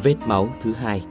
Vết máu thứ hai.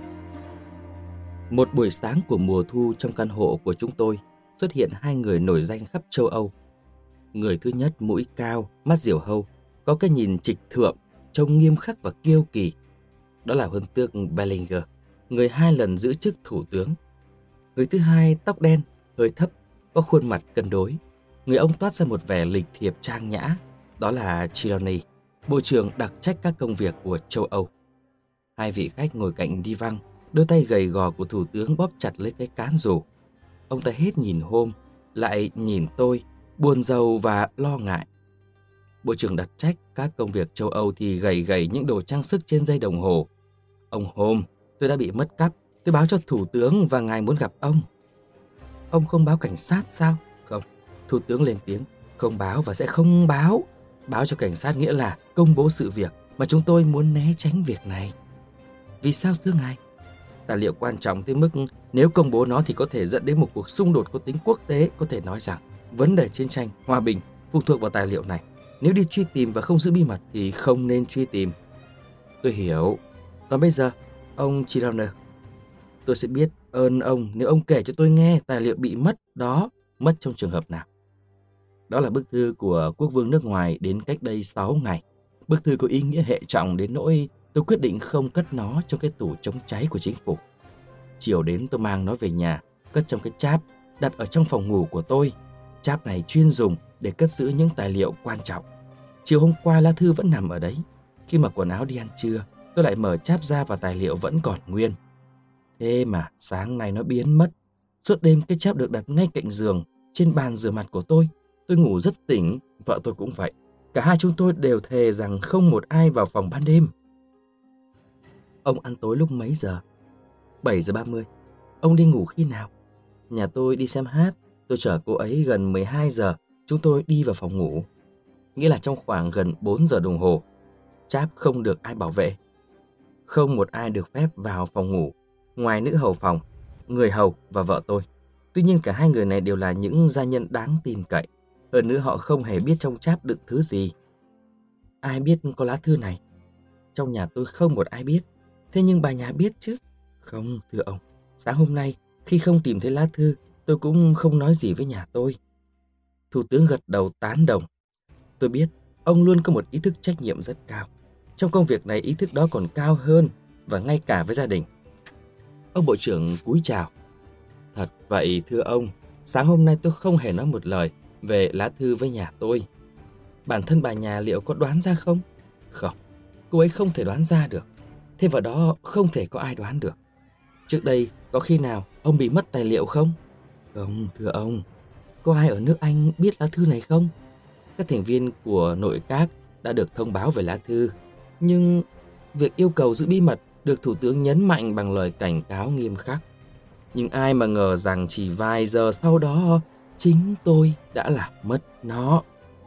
Một buổi sáng của mùa thu trong căn hộ của chúng tôi xuất hiện hai người nổi danh khắp châu Âu. Người thứ nhất mũi cao, mắt diều hâu, có cái nhìn trịch thượng, trông nghiêm khắc và kiêu kỳ. Đó là huân tước Bellinger, người 2 lần giữ chức thủ tướng. Người thứ hai tóc đen, hơi thấp, có khuôn mặt cân đối. Người ông toát ra một vẻ lịch thiệp trang nhã. Đó là Trelawney, bộ trưởng đặc trách các công việc của châu Âu. Hai vị khách ngồi cạnh đi văng, đôi tay gầy gò của thủ tướng bóp chặt lấy cái cán dù. Ông ta hết nhìn Hôm, lại nhìn tôi, buồn rầu và lo ngại. Bộ trưởng đặc trách các công việc châu Âu thì gầy gầy những đồ trang sức trên dây đồng hồ. Ông Hôm, tôi đã bị mất cắp, tôi báo cho thủ tướng và ngài muốn gặp ông. Ông không báo cảnh sát sao? Không, thủ tướng lên tiếng, không báo và sẽ không báo. Báo cho cảnh sát nghĩa là công bố sự việc mà chúng tôi muốn né tránh việc này. Vì sao thưa ngài? Tài liệu quan trọng tới mức nếu công bố nó thì có thể dẫn đến một cuộc xung đột có tính quốc tế. Có thể nói rằng vấn đề chiến tranh, hòa bình phụ thuộc vào tài liệu này. Nếu đi truy tìm và không giữ bí mật thì không nên truy tìm. Tôi hiểu. Còn bây giờ, ông Trelawney, tôi sẽ biết ơn ông nếu ông kể cho tôi nghe tài liệu bị mất đó mất trong trường hợp nào. Đó là bức thư của quốc vương nước ngoài đến cách đây 6 ngày. Bức thư có ý nghĩa hệ trọng đến nỗi tôi quyết định không cất nó trong cái tủ chống cháy của chính phủ. Chiều đến tôi mang nó về nhà, cất trong cái cháp đặt ở trong phòng ngủ của tôi. Cháp này chuyên dùng để cất giữ những tài liệu quan trọng. Chiều hôm qua lá thư vẫn nằm ở đấy. Khi mặc quần áo đi ăn trưa, tôi lại mở cháp ra và tài liệu vẫn còn nguyên. Thế mà sáng nay nó biến mất. Suốt đêm cái cháp được đặt ngay cạnh giường, trên bàn rửa mặt của tôi. Tôi ngủ rất tỉnh, vợ tôi cũng vậy. Cả hai chúng tôi đều thề rằng không một ai vào phòng ban đêm. Ông ăn tối lúc mấy giờ? 7 giờ 30. Ông đi ngủ khi nào? Nhà tôi đi xem hát. Tôi chở cô ấy gần 12 giờ. Chúng tôi đi vào phòng ngủ. Nghĩa là trong khoảng gần 4 giờ đồng hồ. Cháp không được ai bảo vệ. Không một ai được phép vào phòng ngủ, ngoài nữ hầu phòng, người hầu và vợ tôi. Tuy nhiên cả hai người này đều là những gia nhân đáng tin cậy. Hơn nữa họ không hề biết trong cháp đựng thứ gì. Ai biết có lá thư này? Trong nhà tôi không một ai biết. Thế nhưng bà nhà biết chứ? Không, thưa ông. Sáng hôm nay, khi không tìm thấy lá thư, tôi cũng không nói gì với nhà tôi. Thủ tướng gật đầu tán đồng. Tôi biết, ông luôn có một ý thức trách nhiệm rất cao. Trong công việc này ý thức đó còn cao hơn, và ngay cả với gia đình. Ông bộ trưởng cúi chào. Thật vậy thưa ông, sáng hôm nay tôi không hề nói một lời về lá thư với nhà tôi. Bản thân bà nhà liệu có đoán ra không? Không, cô ấy không thể đoán ra được. Thêm vào đó không thể có ai đoán được. Trước đây có khi nào ông bị mất tài liệu không? Không, thưa ông. Có ai ở nước Anh biết lá thư này không? Các thành viên của nội các đã được thông báo về lá thư. Nhưng việc yêu cầu giữ bí mật được Thủ tướng nhấn mạnh bằng lời cảnh cáo nghiêm khắc. Nhưng ai mà ngờ rằng chỉ vài giờ sau đó chính tôi đã làm mất nó.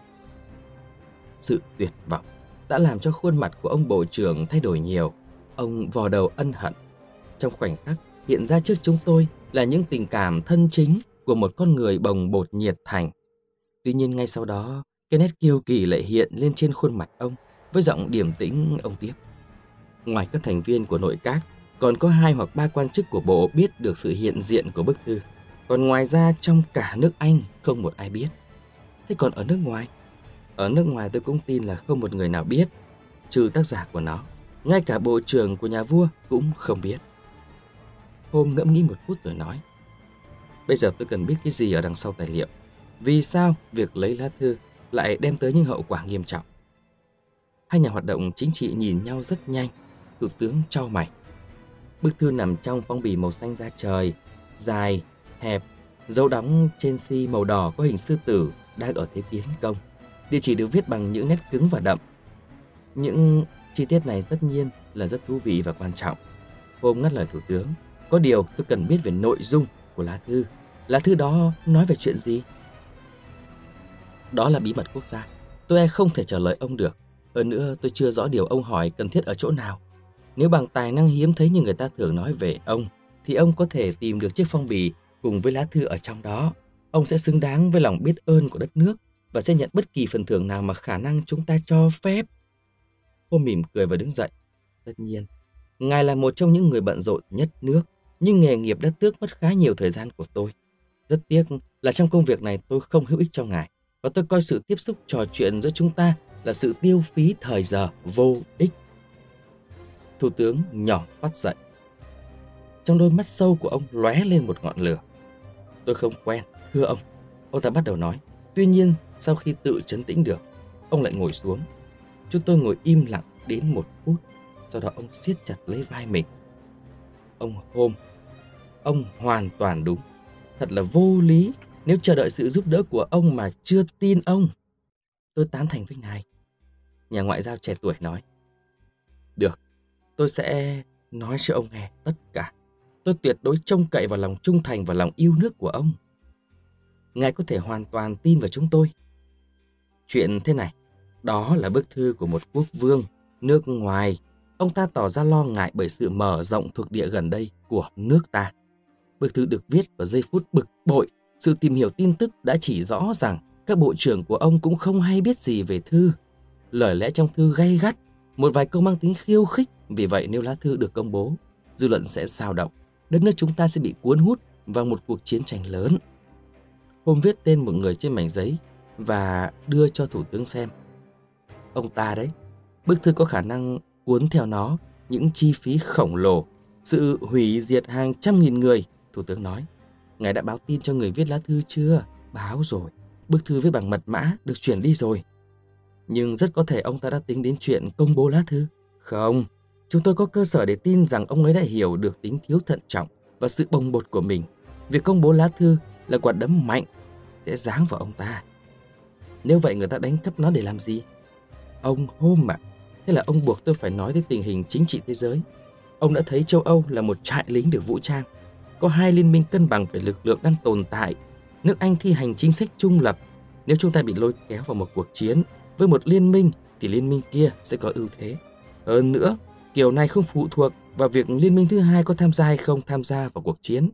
Sự tuyệt vọng đã làm cho khuôn mặt của ông bộ trưởng thay đổi nhiều. Ông vò đầu ân hận. Trong khoảnh khắc hiện ra trước chúng tôi là những tình cảm thân chính của một con người bồng bột nhiệt thành. Tuy nhiên ngay sau đó, cái nét kiêu kỳ lại hiện lên trên khuôn mặt ông. Với giọng điềm tĩnh, ông tiếp. Ngoài các thành viên của nội các, còn có 2 hoặc 3 quan chức của bộ biết được sự hiện diện của bức thư. Còn ngoài ra trong cả nước Anh không một ai biết. Thế còn ở nước ngoài? Ở nước ngoài tôi cũng tin là không một người nào biết, trừ tác giả của nó. Ngay cả bộ trưởng của nhà vua cũng không biết. Hôm ngẫm nghĩ một phút rồi nói. Bây giờ tôi cần biết cái gì ở đằng sau tài liệu. Vì sao việc lấy lá thư lại đem tới những hậu quả nghiêm trọng? Hai nhà hoạt động chính trị nhìn nhau rất nhanh. Thủ tướng chau mày. Bức thư nằm trong phong bì màu xanh da trời, dài, hẹp, dấu đóng trên xi màu đỏ có hình sư tử đang ở thế tiến công. Địa chỉ được viết bằng những nét cứng và đậm. Những chi tiết này tất nhiên là rất thú vị và quan trọng. Hôm ngắt lời thủ tướng. Có điều tôi cần biết về nội dung của lá thư. Lá thư đó nói về chuyện gì? Đó là bí mật quốc gia. Tôi không thể trả lời ông được. Hơn nữa tôi chưa rõ điều ông hỏi cần thiết ở chỗ nào. Nếu bằng tài năng hiếm thấy như người ta thường nói về ông, thì ông có thể tìm được chiếc phong bì cùng với lá thư ở trong đó. Ông sẽ xứng đáng với lòng biết ơn của đất nước và sẽ nhận bất kỳ phần thưởng nào mà khả năng chúng ta cho phép. Cô mỉm cười và đứng dậy. Tất nhiên, Ngài là một trong những người bận rộn nhất nước, nhưng nghề nghiệp đã tước mất khá nhiều thời gian của tôi. Rất tiếc là trong công việc này tôi không hữu ích cho ngài, và tôi coi sự tiếp xúc trò chuyện giữa chúng ta là sự tiêu phí thời giờ vô ích. Thủ tướng nhỏ phát dậy. Trong đôi mắt sâu của ông lóe lên một ngọn lửa. Tôi không quen, thưa ông ta bắt đầu nói. Tuy nhiên, sau khi tự trấn tĩnh được, ông lại ngồi xuống. Chúng tôi ngồi im lặng đến 1 phút, sau đó ông siết chặt lấy vai mình. Ông Holmes, ông hoàn toàn đúng. Thật là vô lý nếu chờ đợi sự giúp đỡ của ông mà chưa tin ông. Tôi tán thành với ngài. Nhà ngoại giao trẻ tuổi nói. Được, tôi sẽ nói cho ông nghe tất cả. Tôi tuyệt đối trông cậy vào lòng trung thành và lòng yêu nước của ông. Ngài có thể hoàn toàn tin vào chúng tôi. Chuyện thế này, đó là bức thư của một quốc vương nước ngoài. Ông ta tỏ ra lo ngại bởi sự mở rộng thuộc địa gần đây của nước ta. Bức thư được viết vào giây phút bực bội. Sự tìm hiểu tin tức đã chỉ rõ rằng các bộ trưởng của ông cũng không hay biết gì về thư. Lời lẽ trong thư gay gắt, một vài câu mang tính khiêu khích. Vì vậy nếu lá thư được công bố, dư luận sẽ xao động. Đất nước chúng ta sẽ bị cuốn hút vào một cuộc chiến tranh lớn. Hôm viết tên một người trên mảnh giấy và đưa cho thủ tướng xem. Ông ta đấy, bức thư có khả năng cuốn theo nó những chi phí khổng lồ, sự hủy diệt hàng trăm nghìn người. Thủ tướng nói, ngài đã báo tin cho người viết lá thư chưa? Báo rồi, bức thư viết bằng mật mã được chuyển đi rồi. Nhưng rất có thể ông ta đã tính đến chuyện công bố lá thư. Không, chúng tôi có cơ sở để tin rằng ông ấy đã hiểu được tính thiếu thận trọng và sự bồng bột của mình. Việc công bố lá thư là quả đấm mạnh sẽ giáng vào ông ta. Nếu vậy người ta đánh cắp nó để làm gì? Ông Holmes ạ, thế là ông buộc tôi phải nói đến tình hình chính trị thế giới. Ông đã thấy châu Âu là một trại lính được vũ trang. Có 2 liên minh cân bằng về lực lượng đang tồn tại. Nước Anh thi hành chính sách trung lập. Nếu chúng ta bị lôi kéo vào một cuộc chiến với một liên minh thì liên minh kia sẽ có ưu thế. Hơn nữa, kiểu này không phụ thuộc vào việc liên minh thứ hai có tham gia hay không tham gia vào cuộc chiến.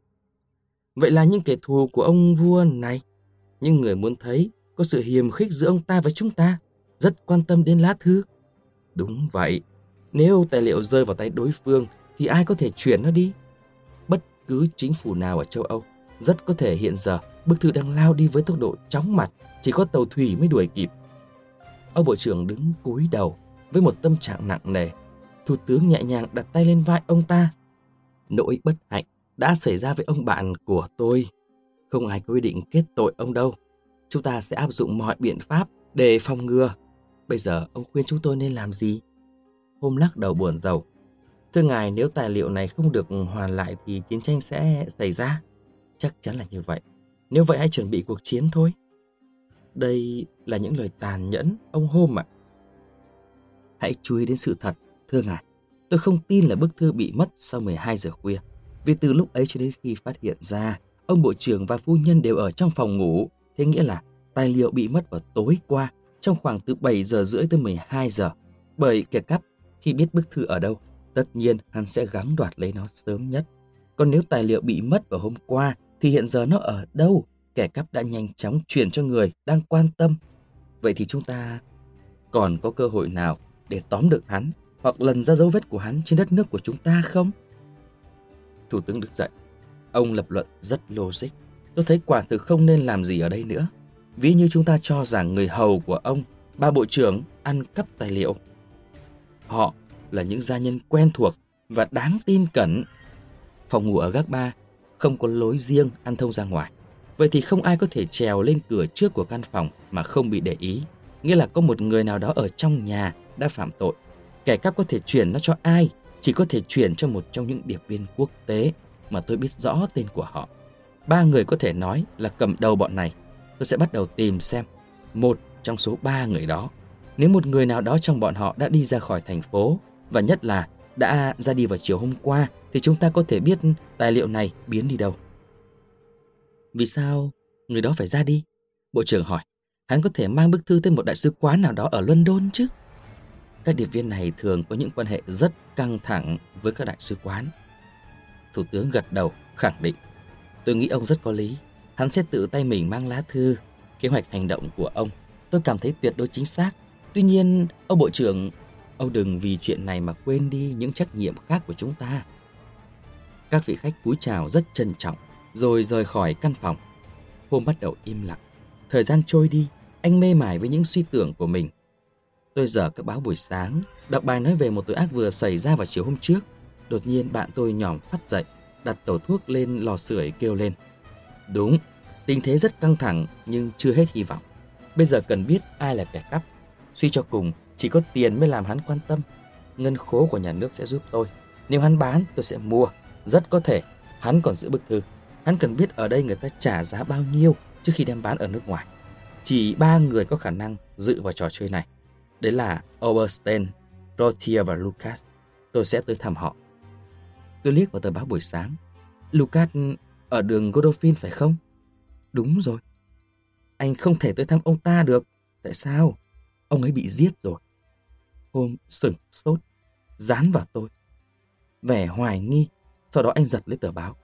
Vậy là những kẻ thù của ông vua này, những người muốn thấy có sự hiềm khích giữa ông ta với chúng ta, rất quan tâm đến lá thư. Đúng vậy, nếu tài liệu rơi vào tay đối phương thì ai có thể chuyển nó đi? Bất cứ chính phủ nào ở châu Âu, rất có thể hiện giờ bức thư đang lao đi với tốc độ chóng mặt, chỉ có tàu thủy mới đuổi kịp. Ông bộ trưởng đứng cúi đầu với một tâm trạng nặng nề. Thủ tướng nhẹ nhàng đặt tay lên vai ông ta. Nỗi bất hạnh đã xảy ra với ông bạn của tôi. Không ai có ý định kết tội ông đâu. Chúng ta sẽ áp dụng mọi biện pháp để phòng ngừa. Bây giờ ông khuyên chúng tôi nên làm gì? Holmes lắc đầu buồn rầu. Thưa ngài, nếu tài liệu này không được hoàn lại thì chiến tranh sẽ xảy ra. Chắc chắn là như vậy. Nếu vậy hãy chuẩn bị cuộc chiến thôi. Đây là những lời tàn nhẫn, ông Holmes ạ. Hãy chú ý đến sự thật, thưa ngài. Tôi không tin là bức thư bị mất sau 12 giờ khuya. Vì từ lúc ấy cho đến khi phát hiện ra, ông bộ trưởng và phu nhân đều ở trong phòng ngủ. Thế nghĩa là tài liệu bị mất vào tối qua, trong khoảng từ 7 giờ rưỡi tới 12 giờ. Bởi kẻ cắp, khi biết bức thư ở đâu, tất nhiên hắn sẽ gắng đoạt lấy nó sớm nhất. Còn nếu tài liệu bị mất vào hôm qua, thì hiện giờ nó ở đâu? Kẻ cắp đã nhanh chóng chuyển cho người đang quan tâm. Vậy thì chúng ta còn có cơ hội nào để tóm được hắn hoặc lần ra dấu vết của hắn trên đất nước của chúng ta không? Thủ tướng đứng dậy. Ông lập luận rất logic. Tôi thấy quả thực không nên làm gì ở đây nữa. Ví như chúng ta cho rằng người hầu của ông, ba bộ trưởng, ăn cắp tài liệu. Họ là những gia nhân quen thuộc và đáng tin cẩn. Phòng ngủ ở gác 3 không có lối riêng ăn thông ra ngoài. Vậy thì không ai có thể trèo lên cửa trước của căn phòng mà không bị để ý. Nghĩa là có một người nào đó ở trong nhà đã phạm tội. Kẻ cắp có thể chuyển nó cho ai? Chỉ có thể chuyển cho một trong những điệp viên quốc tế mà tôi biết rõ tên của họ. 3 người có thể nói là cầm đầu bọn này. Tôi sẽ bắt đầu tìm xem một trong số 3 người đó. Nếu một người nào đó trong bọn họ đã đi ra khỏi thành phố, và nhất là đã ra đi vào chiều hôm qua, thì chúng ta có thể biết tài liệu này biến đi đâu. Vì sao người đó phải ra đi? Bộ trưởng hỏi. Hắn có thể mang bức thư tới một đại sứ quán nào đó ở London chứ? Các điệp viên này thường có những quan hệ rất căng thẳng với các đại sứ quán. Thủ tướng gật đầu, khẳng định. Tôi nghĩ ông rất có lý. Hắn sẽ tự tay mình mang lá thư. Kế hoạch hành động của ông tôi cảm thấy tuyệt đối chính xác. Tuy nhiên, ông bộ trưởng, Ông đừng vì chuyện này mà quên đi những trách nhiệm khác của chúng ta. Các vị khách cúi chào rất trân trọng, rồi rời khỏi căn phòng. Hôm bắt đầu im lặng. Thời gian trôi đi, anh mê mải với những suy tưởng của mình. Tôi dở các báo buổi sáng, đọc bài nói về một tội ác vừa xảy ra vào chiều hôm trước. Đột nhiên bạn tôi nhỏm phắt dậy, đặt tẩu thuốc lên lò sưởi kêu lên. Đúng, tình thế rất căng thẳng nhưng chưa hết hy vọng. Bây giờ cần biết ai là kẻ cắp. Suy cho cùng, chỉ có tiền mới làm hắn quan tâm. Ngân khố của nhà nước sẽ giúp tôi. Nếu hắn bán, tôi sẽ mua. Rất có thể, hắn còn giữ bức thư. Hắn cần biết ở đây người ta trả giá bao nhiêu trước khi đem bán ở nước ngoài. Chỉ 3 người có khả năng dự vào trò chơi này. Đấy là Oberstein, Rotier và Lucas. Tôi sẽ tới thăm họ. Tôi liếc vào tờ báo buổi sáng. Lucas ở đường Godolphin phải không? Đúng rồi. Anh không thể tới thăm ông ta được. Tại sao? Ông ấy bị giết rồi. Hôm sửng sốt, dán vào tôi. Vẻ hoài nghi. Sau đó anh giật lấy tờ báo.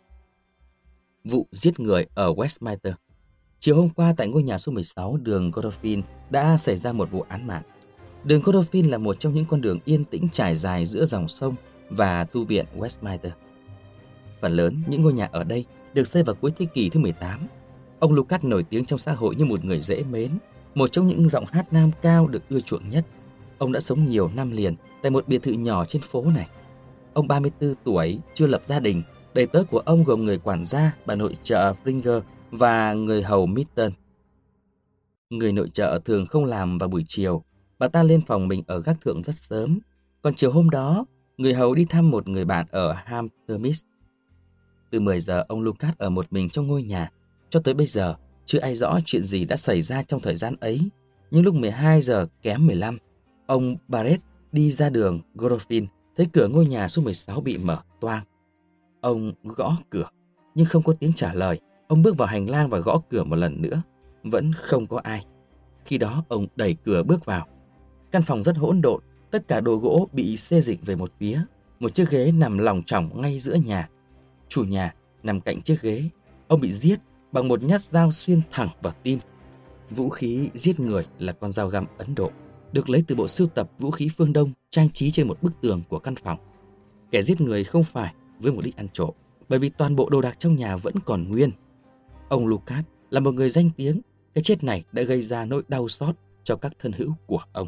Vụ giết người ở Westminster. Chiều hôm qua tại ngôi nhà số 16 đường Godolphin đã xảy ra một vụ án mạng. Đường Godolphin là một trong những con đường yên tĩnh trải dài giữa dòng sông và tu viện Westminster. Phần lớn những ngôi nhà ở đây được xây vào cuối thế kỷ thứ 18. Ông Lucas nổi tiếng trong xã hội như một người dễ mến, một trong những giọng hát nam cao được ưa chuộng nhất. Ông đã sống nhiều năm liền tại một biệt thự nhỏ trên phố này. Ông 34 tuổi, chưa lập gia đình. Đầy tớ của ông gồm người quản gia, bà nội trợ Springer và người hầu Mitton. Người nội trợ thường không làm vào buổi chiều. Bà ta lên phòng mình ở gác thượng rất sớm. Còn chiều hôm đó, người hầu đi thăm một người bạn ở Hamtermist. Từ 10 giờ, ông Lucas ở một mình trong ngôi nhà. Cho tới bây giờ, chưa ai rõ chuyện gì đã xảy ra trong thời gian ấy. Nhưng lúc 12 giờ kém 15, ông Barrett đi ra đường Godolphin, thấy cửa ngôi nhà số 16 bị mở toang. Ông gõ cửa, nhưng không có tiếng trả lời. Ông bước vào hành lang và gõ cửa một lần nữa. Vẫn không có ai. Khi đó, ông đẩy cửa bước vào. Căn phòng rất hỗn độn, tất cả đồ gỗ bị xê dịch về một phía. Một chiếc ghế nằm lòng chỏng ngay giữa nhà. Chủ nhà nằm cạnh chiếc ghế. Ông bị giết bằng một nhát dao xuyên thẳng vào tim. Vũ khí giết người là con dao găm Ấn Độ, được lấy từ bộ sưu tập vũ khí phương Đông trang trí trên một bức tường của căn phòng. Kẻ giết người không phải với mục đích ăn trộm, bởi vì toàn bộ đồ đạc trong nhà vẫn còn nguyên. Ông Lucas là một người danh tiếng, cái chết này đã gây ra nỗi đau xót cho các thân hữu của ông.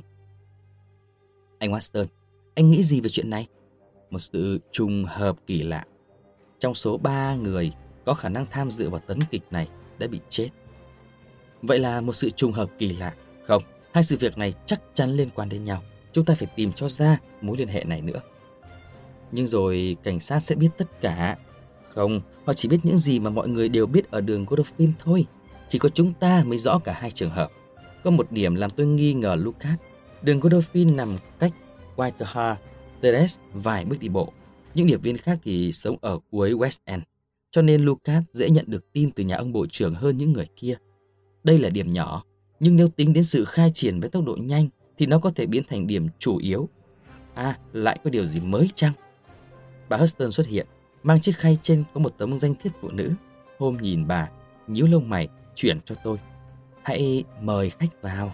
Anh Watson, anh nghĩ gì về chuyện này? Một sự trùng hợp kỳ lạ. Trong số 3 người có khả năng tham dự vào tấn kịch này đã bị chết. Vậy là một sự trùng hợp kỳ lạ. Không, hai sự việc này chắc chắn liên quan đến nhau. Chúng ta phải tìm cho ra mối liên hệ này nữa. Nhưng rồi cảnh sát sẽ biết tất cả. Không, họ chỉ biết những gì mà mọi người đều biết ở đường Godolphin thôi. Chỉ có chúng ta mới rõ cả hai trường hợp. Có một điểm làm tôi nghi ngờ Lucas. Đường Godolphin nằm cách Whitehall Terrace vài bước đi bộ. Những điệp viên khác thì sống ở cuối West End. Cho nên Lucas dễ nhận được tin từ nhà ông bộ trưởng hơn những người kia. Đây là điểm nhỏ, nhưng nếu tính đến sự khai triển với tốc độ nhanh thì nó có thể biến thành điểm chủ yếu. À, lại có điều gì mới chăng? Bà Huston xuất hiện, mang chiếc khay trên có một tấm danh thiếp phụ nữ. Hôm nhìn bà, nhíu lông mày, chuyển cho tôi. Hãy mời khách vào.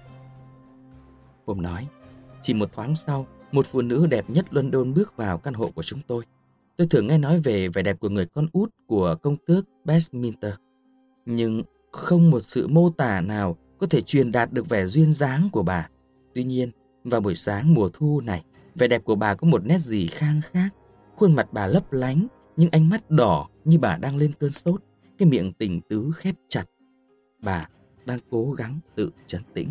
Hôm nói, chỉ một thoáng sau, một phụ nữ đẹp nhất London bước vào căn hộ của chúng tôi. Tôi thường nghe nói về vẻ đẹp của người con út của công tước Westminster. Nhưng không một sự mô tả nào có thể truyền đạt được vẻ duyên dáng của bà. Tuy nhiên, vào buổi sáng mùa thu này, vẻ đẹp của bà có một nét gì khang khác. Khuôn mặt bà lấp lánh, nhưng ánh mắt đỏ như bà đang lên cơn sốt. Cái miệng tình tứ khép chặt. Bà đang cố gắng tự trấn tĩnh.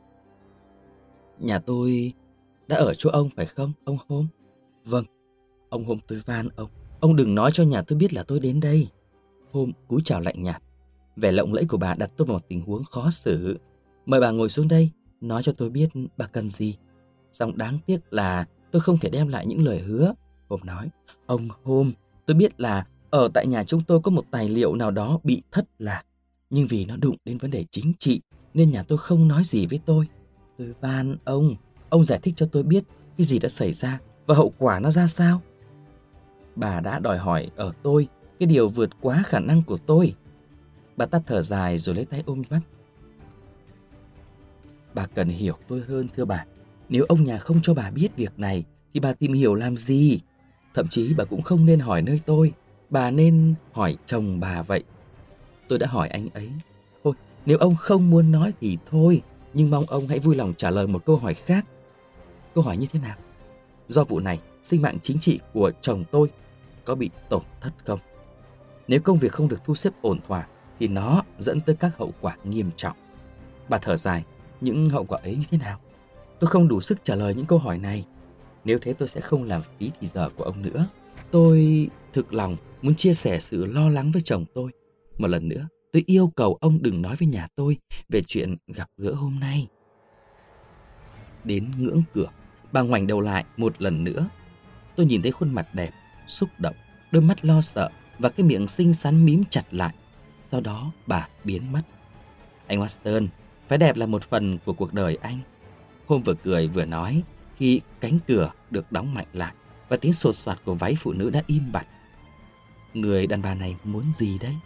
Nhà tôi đã ở chỗ ông phải không, ông Holmes? Vâng, ông Holmes, tôi van ông. Ông đừng nói cho nhà tôi biết là tôi đến đây. Holmes cúi chào lạnh nhạt. Vẻ lộng lẫy của bà đặt tôi vào một tình huống khó xử. Mời bà ngồi xuống đây, nói cho tôi biết bà cần gì. Song đáng tiếc là tôi không thể đem lại những lời hứa. Holmes nói, ông Holmes, tôi biết là ở tại nhà chúng tôi có một tài liệu nào đó bị thất lạc. Nhưng vì nó đụng đến vấn đề chính trị nên nhà tôi không nói gì với tôi. Tôi van ông giải thích cho tôi biết cái gì đã xảy ra và hậu quả nó ra sao. Bà đã đòi hỏi ở tôi cái điều vượt quá khả năng của tôi. Bà ta thở dài rồi lấy tay ôm vắt. Bà cần hiểu tôi hơn thưa bà. Nếu ông nhà không cho bà biết việc này thì bà tìm hiểu làm gì? Thậm chí bà cũng không nên hỏi nơi tôi, bà nên hỏi chồng bà vậy. Tôi đã hỏi anh ấy. Thôi, nếu ông không muốn nói thì thôi, nhưng mong ông hãy vui lòng trả lời một câu hỏi khác. Câu hỏi như thế nào? Do vụ này, sinh mạng chính trị của chồng tôi có bị tổn thất không? Nếu công việc không được thu xếp ổn thỏa thì nó dẫn tới các hậu quả nghiêm trọng. Bà thở dài, những hậu quả ấy như thế nào? Tôi không đủ sức trả lời những câu hỏi này. Nếu thế tôi sẽ không làm phí thì giờ của ông nữa. Tôi thực lòng muốn chia sẻ sự lo lắng với chồng tôi. Một lần nữa, tôi yêu cầu ông đừng nói với nhà tôi về chuyện gặp gỡ hôm nay. Đến ngưỡng cửa, bà ngoảnh đầu lại một lần nữa. Tôi nhìn thấy khuôn mặt đẹp, xúc động, đôi mắt lo sợ và cái miệng xinh xắn mím chặt lại. Sau đó bà biến mất. Anh Watson, phái đẹp là một phần của cuộc đời anh. Hôm vừa cười vừa nói khi cánh cửa được đóng mạnh lại và tiếng sột soạt của váy phụ nữ đã im bặt. Người đàn bà này muốn gì đấy?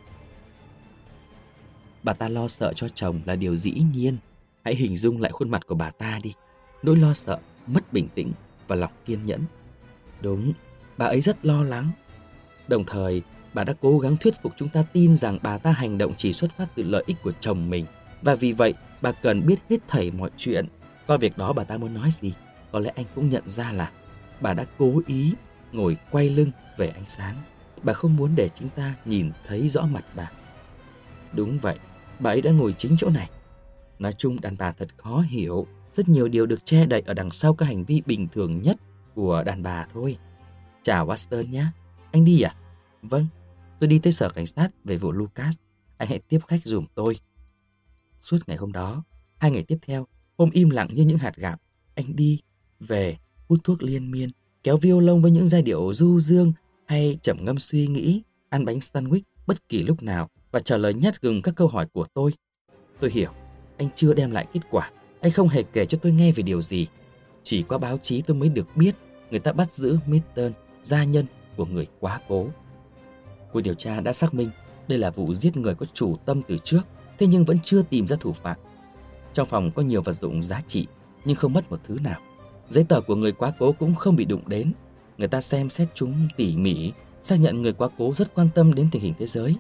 Bà ta lo sợ cho chồng là điều dĩ nhiên. Hãy hình dung lại khuôn mặt của bà ta đi. Nỗi lo sợ, mất bình tĩnh và lòng kiên nhẫn. Đúng, bà ấy rất lo lắng. Đồng thời, bà đã cố gắng thuyết phục chúng ta tin rằng bà ta hành động chỉ xuất phát từ lợi ích của chồng mình. Và vì vậy, bà cần biết hết thảy mọi chuyện. Coi việc đó bà ta muốn nói gì, có lẽ anh cũng nhận ra là bà đã cố ý ngồi quay lưng về ánh sáng. Bà không muốn để chúng ta nhìn thấy rõ mặt bà. Đúng vậy, bà ấy đã ngồi chính chỗ này. Nói chung đàn bà thật khó hiểu. Rất nhiều điều được che đậy ở đằng sau các hành vi bình thường nhất của đàn bà thôi. Chào Watson nhé. Anh đi à? Vâng, tôi đi tới sở cảnh sát về vụ Lucas. Anh hãy tiếp khách giùm tôi. Suốt ngày hôm đó, 2 ngày tiếp theo, hôm im lặng như những hạt gạo, anh đi, về, hút thuốc liên miên, kéo violon với những giai điệu du dương hay trầm ngâm suy nghĩ, ăn bánh sandwich bất kỳ lúc nào và trả lời nhát gừng các câu hỏi của tôi. Tôi hiểu, anh chưa đem lại kết quả, anh không hề kể cho tôi nghe về điều gì. Chỉ qua báo chí tôi mới được biết người ta bắt giữ Milton, gia nhân của người quá cố. Cuộc điều tra đã xác minh đây là vụ giết người có chủ tâm từ trước, thế nhưng vẫn chưa tìm ra thủ phạm. Trong phòng có nhiều vật dụng giá trị nhưng không mất một thứ nào. Giấy tờ của người quá cố cũng không bị đụng đến. Người ta xem xét chúng tỉ mỉ, xác nhận người quá cố rất quan tâm đến tình hình thế giới.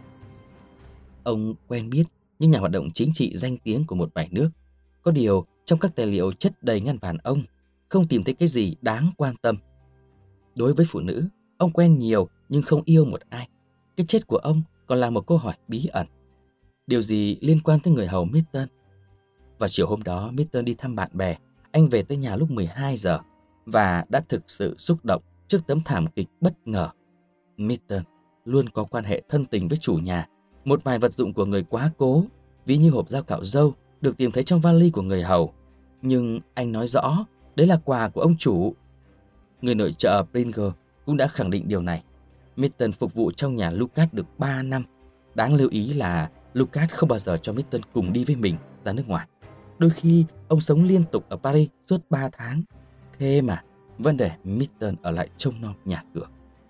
Ông quen biết những nhà hoạt động chính trị danh tiếng của một vài nước. Có điều trong các tài liệu chất đầy ngăn bàn ông, không tìm thấy cái gì đáng quan tâm. Đối với phụ nữ, ông quen nhiều nhưng không yêu một ai. Cái chết của ông còn là một câu hỏi bí ẩn. Điều gì liên quan tới người hầu Milton? Vào chiều hôm đó, Milton đi thăm bạn bè. Anh về tới nhà lúc 12 giờ và đã thực sự xúc động trước tấm thảm kịch bất ngờ. Milton luôn có quan hệ thân tình với chủ nhà. Một vài vật dụng của người quá cố, ví như hộp dao cạo râu, được tìm thấy trong vali của người hầu. Nhưng anh nói rõ, đấy là quà của ông chủ. Người nội trợ Pringer cũng đã khẳng định điều này. Milton phục vụ trong nhà Lucas được 3 năm. Đáng lưu ý là Lucas không bao giờ cho Milton cùng đi với mình ra nước ngoài. Đôi khi, ông sống liên tục ở Paris suốt 3 tháng. Thế mà, vẫn để Milton ở lại trông nom nhà cửa.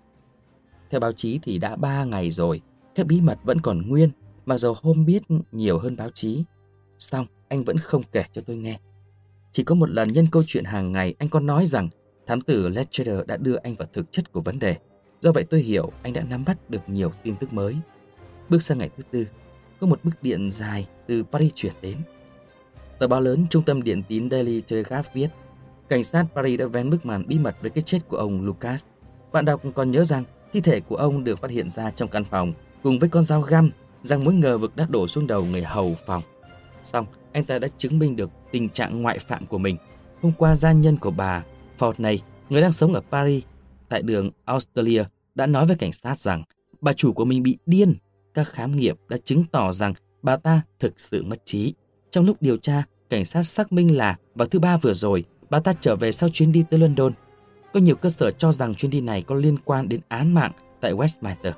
Theo báo chí thì đã 3 ngày rồi, các bí mật vẫn còn nguyên, mặc dù Holmes biết nhiều hơn báo chí. Xong, anh vẫn không kể cho tôi nghe. Chỉ có một lần nhân câu chuyện hàng ngày, anh có nói rằng thám tử Lecter đã đưa anh vào thực chất của vấn đề. Do vậy tôi hiểu anh đã nắm bắt được nhiều tin tức mới. Bước sang ngày thứ tư, có một bức điện dài từ Paris chuyển đến. Tờ báo lớn Trung tâm Điện tín Daily Telegraph viết, cảnh sát Paris đã vén bức màn bí mật về cái chết của ông Lucas. Bạn đọc còn nhớ rằng thi thể của ông được phát hiện ra trong căn phòng cùng với con dao găm, rằng mối ngờ vực đã đổ xuống đầu người hầu phòng. Xong, anh ta đã chứng minh được tình trạng ngoại phạm của mình. Hôm qua gia nhân của bà Fortney, người đang sống ở Paris, tại đường Australia, đã nói với cảnh sát rằng bà chủ của mình bị điên. Các khám nghiệm đã chứng tỏ rằng bà ta thực sự mất trí. Trong lúc điều tra, cảnh sát xác minh là vào thứ Ba vừa rồi, bà ta trở về sau chuyến đi tới London. Có nhiều cơ sở cho rằng chuyến đi này có liên quan đến án mạng tại Westminster.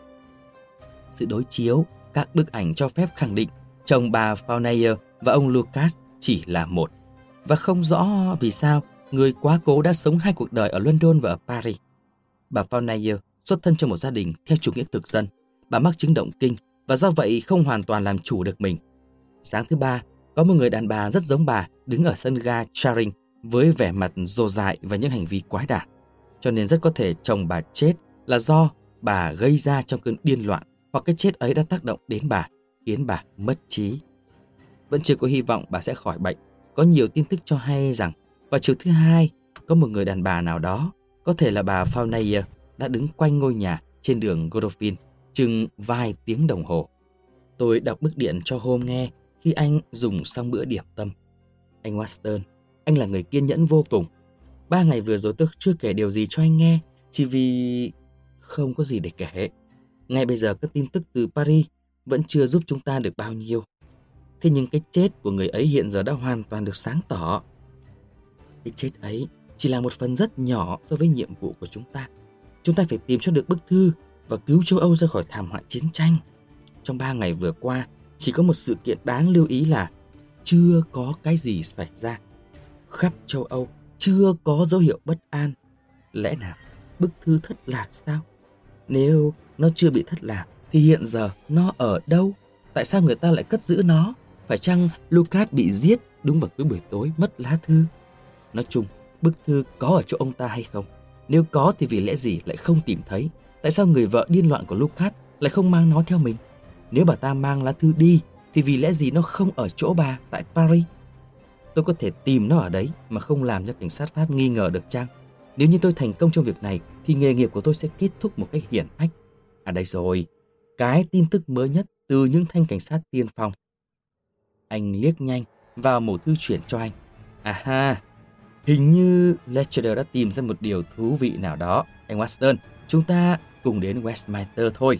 Sự đối chiếu các bức ảnh cho phép khẳng định chồng bà Fournier và ông Lucas chỉ là một. Và không rõ vì sao người quá cố đã sống 2 cuộc đời ở London và ở Paris. Bà Fournier xuất thân trong một gia đình theo chủ nghĩa thực dân. Bà mắc chứng động kinh và do vậy không hoàn toàn làm chủ được mình. Sáng thứ Ba, có một người đàn bà rất giống bà đứng ở sân ga Charing với vẻ mặt rồ dại và những hành vi quái đản. Cho nên rất có thể chồng bà chết là do bà gây ra trong cơn điên loạn, hoặc cái chết ấy đã tác động đến bà, khiến bà mất trí. Vẫn chưa có hy vọng bà sẽ khỏi bệnh. Có nhiều tin tức cho hay rằng vào chiều thứ Hai, có một người đàn bà nào đó, có thể là bà Fournier, đã đứng quanh ngôi nhà trên đường Godolphin chừng vài tiếng đồng hồ. Tôi đọc bức điện cho Holmes nghe khi anh dùng xong bữa điểm tâm. Anh Watson, anh là người kiên nhẫn vô cùng. 3 ngày vừa rồi tôi chưa kể điều gì cho anh nghe, chỉ vì không có gì để kể. Ngay bây giờ các tin tức từ Paris vẫn chưa giúp chúng ta được bao nhiêu. Thế nhưng cái chết của người ấy hiện giờ đã hoàn toàn được sáng tỏ. Cái chết ấy chỉ là một phần rất nhỏ so với nhiệm vụ của chúng ta. Chúng ta phải tìm cho được bức thư và cứu châu Âu ra khỏi thảm họa chiến tranh. Trong 3 ngày vừa qua, chỉ có một sự kiện đáng lưu ý là chưa có cái gì xảy ra. Khắp châu Âu chưa có dấu hiệu bất an. Lẽ nào bức thư thất lạc sao? Nếu nó chưa bị thất lạc thì hiện giờ nó ở đâu? Tại sao người ta lại cất giữ nó? Phải chăng Lucas bị giết đúng vào cuối buổi tối mất lá thư? Nói chung, bức thư có ở chỗ ông ta hay không? Nếu có thì vì lẽ gì lại không tìm thấy? Tại sao người vợ điên loạn của Lucas lại không mang nó theo mình? Nếu bà ta mang lá thư đi thì vì lẽ gì nó không ở chỗ bà tại Paris? Tôi có thể tìm nó ở đấy mà không làm cho cảnh sát Pháp nghi ngờ được chăng? Nếu như tôi thành công trong việc này thì nghề nghiệp của tôi sẽ kết thúc một cách hiển hách. À đây rồi, cái tin tức mới nhất từ những thanh cảnh sát tiên phong. Anh liếc nhanh vào mẩu thư chuyển cho anh. À ha, hình như Lecter đã tìm ra một điều thú vị nào đó. Anh Watson, chúng ta cùng đến Westminster thôi.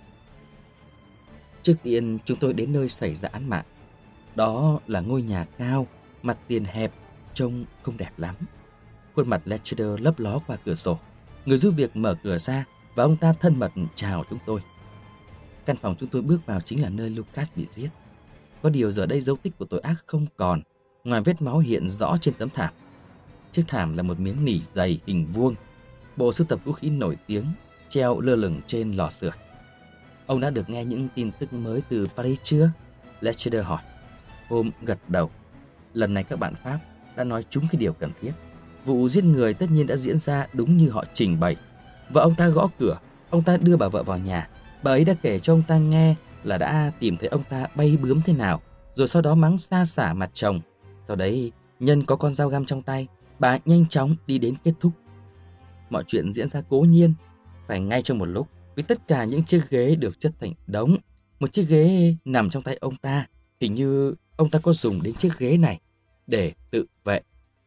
Trước tiên chúng tôi đến nơi xảy ra án mạng. Đó là ngôi nhà cao, mặt tiền hẹp, trông không đẹp lắm. Khuôn mặt Lecter lấp ló qua cửa sổ. Người giúp việc mở cửa ra và ông ta thân mật chào chúng tôi. Căn phòng chúng tôi bước vào chính là nơi Lucas bị giết. Có điều giờ đây dấu tích của tội ác không còn, ngoài vết máu hiện rõ trên tấm thảm. Chiếc thảm là một miếng nỉ dày hình vuông, bộ sưu tập vũ khí nổi tiếng, treo lơ lửng trên lò sưởi. Ông đã được nghe những tin tức mới từ Paris chưa? Lecter hỏi. Holmes gật đầu. Lần này các bạn Pháp đã nói trúng cái điều cần thiết. Vụ giết người tất nhiên đã diễn ra đúng như họ trình bày. Vợ ông ta gõ cửa, ông ta đưa bà vợ vào nhà. Bà ấy đã kể cho ông ta nghe là đã tìm thấy ông ta bay bướm thế nào, rồi sau đó mắng xa xả mặt chồng. Sau đấy, nhân có con dao găm trong tay, bà nhanh chóng đi đến kết thúc. Mọi chuyện diễn ra cố nhiên, phải ngay trong một lúc, vì tất cả những chiếc ghế được chất thành đống. Một chiếc ghế nằm trong tay ông ta, hình như ông ta có dùng đến chiếc ghế này để tự vệ.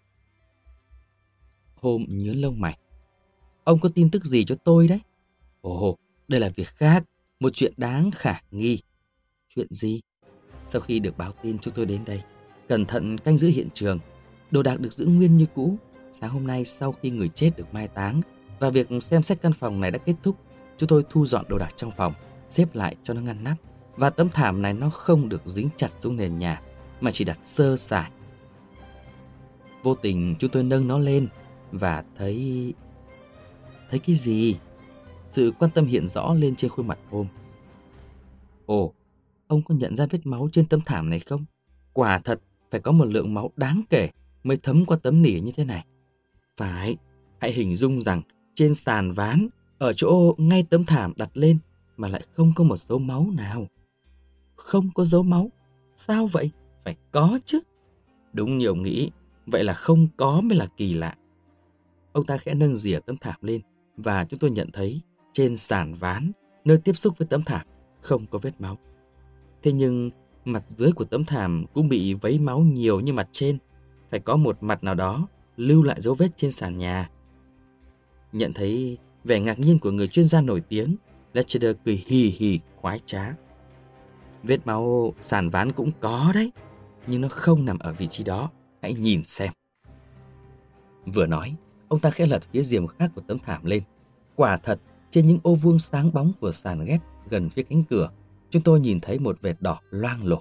Holmes nhướng lông mày. Ông có tin tức gì cho tôi đấy? Ồ, đây là việc khác, một chuyện đáng khả nghi. Chuyện gì? Sau khi được báo tin chúng tôi đến đây, cẩn thận canh giữ hiện trường. Đồ đạc được giữ nguyên như cũ. Sáng hôm nay sau khi người chết được mai táng và việc xem xét căn phòng này đã kết thúc, chúng tôi thu dọn đồ đạc trong phòng, xếp lại cho nó ngăn nắp. Và tấm thảm này nó không được dính chặt xuống nền nhà, mà chỉ đặt sơ sài. Vô tình chúng tôi nâng nó lên và thấy cái gì? Sự quan tâm hiện rõ lên trên khuôn mặt Holmes. Ồ, ông có nhận ra vết máu trên tấm thảm này không? Quả thật phải có một lượng máu đáng kể mới thấm qua tấm nỉ như thế này. Phải, hãy hình dung rằng trên sàn ván, ở chỗ ngay tấm thảm đặt lên mà lại không có một dấu máu nào. Không có dấu máu? Sao vậy? Phải có chứ. Đúng như ông nghĩ, vậy là không có mới là kỳ lạ. Ông ta khẽ nâng rìa tấm thảm lên và chúng tôi nhận thấy trên sàn ván, nơi tiếp xúc với tấm thảm, không có vết máu. Thế nhưng mặt dưới của tấm thảm cũng bị vấy máu nhiều như mặt trên. Phải có một mặt nào đó lưu lại dấu vết trên sàn nhà. Nhận thấy vẻ ngạc nhiên của người chuyên gia nổi tiếng, Lecter cười hì hì khoái trá. Vết máu sàn ván cũng có đấy, nhưng nó không nằm ở vị trí đó. Hãy nhìn xem. Vừa nói, ông ta khẽ lật phía rìa khác của tấm thảm lên. Quả thật, trên những ô vuông sáng bóng của sàn ghét gần phía cánh cửa, chúng tôi nhìn thấy một vệt đỏ loang lổ.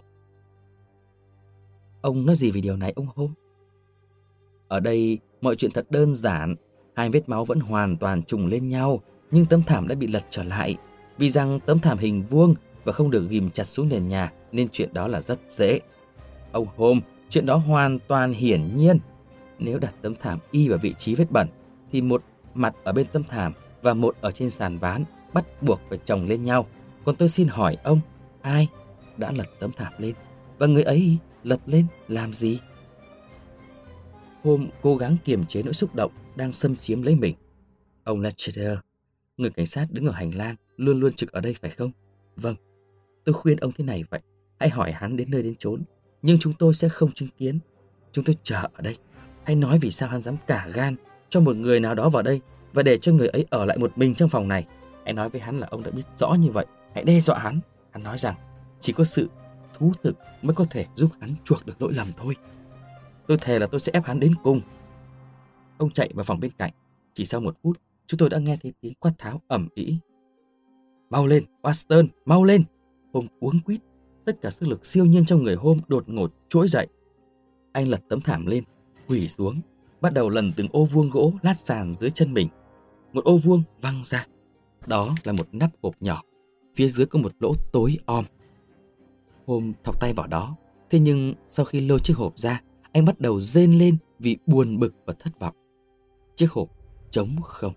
Ông nói gì về điều này ông Holmes? Ở đây, mọi chuyện thật đơn giản. Hai vết máu vẫn hoàn toàn trùng lên nhau, nhưng tấm thảm đã bị lật trở lại. Vì rằng tấm thảm hình vuông và không được ghim chặt xuống nền nhà, nên chuyện đó là rất dễ. Ông Holmes, chuyện đó hoàn toàn hiển nhiên. Nếu đặt tấm thảm y vào vị trí vết bẩn, thì một mặt ở bên tấm thảm và một ở trên sàn ván bắt buộc phải chồng lên nhau. Còn tôi xin hỏi ông, ai đã lật tấm thảm lên? Và người ấy lật lên làm gì? Hôm cố gắng kiềm chế nỗi xúc động đang xâm chiếm lấy mình. Ông Lecter, người cảnh sát đứng ở hành lang, luôn luôn trực ở đây phải không? Vâng, tôi khuyên ông thế này vậy. Hãy hỏi hắn đến nơi đến chốn, nhưng chúng tôi sẽ không chứng kiến. Chúng tôi chờ ở đây. Hãy nói vì sao hắn dám cả gan cho một người nào đó vào đây và để cho người ấy ở lại một mình trong phòng này. Hãy nói với hắn là ông đã biết rõ như vậy. Hãy đe dọa hắn. Hắn nói rằng chỉ có sự thú thực mới có thể giúp hắn chuộc được lỗi lầm thôi. Tôi thề là tôi sẽ ép hắn đến cùng. Ông chạy vào phòng bên cạnh. Chỉ sau 1 phút, chúng tôi đã nghe thấy tiếng quát tháo ầm ĩ. Mau lên, Watson, mau lên! Hôm cuống quýt, tất cả sức lực siêu nhiên trong người Hôm đột ngột trỗi dậy. Anh lật tấm thảm lên, quỳ xuống, bắt đầu lần từng ô vuông gỗ lát sàn dưới chân mình. Một ô vuông văng ra. Đó là một nắp hộp nhỏ. Phía dưới có một lỗ tối om. Hôm thọc tay vào đó. Thế nhưng sau khi lôi chiếc hộp ra, anh bắt đầu rên lên vì buồn bực và thất vọng. Chiếc hộp trống không.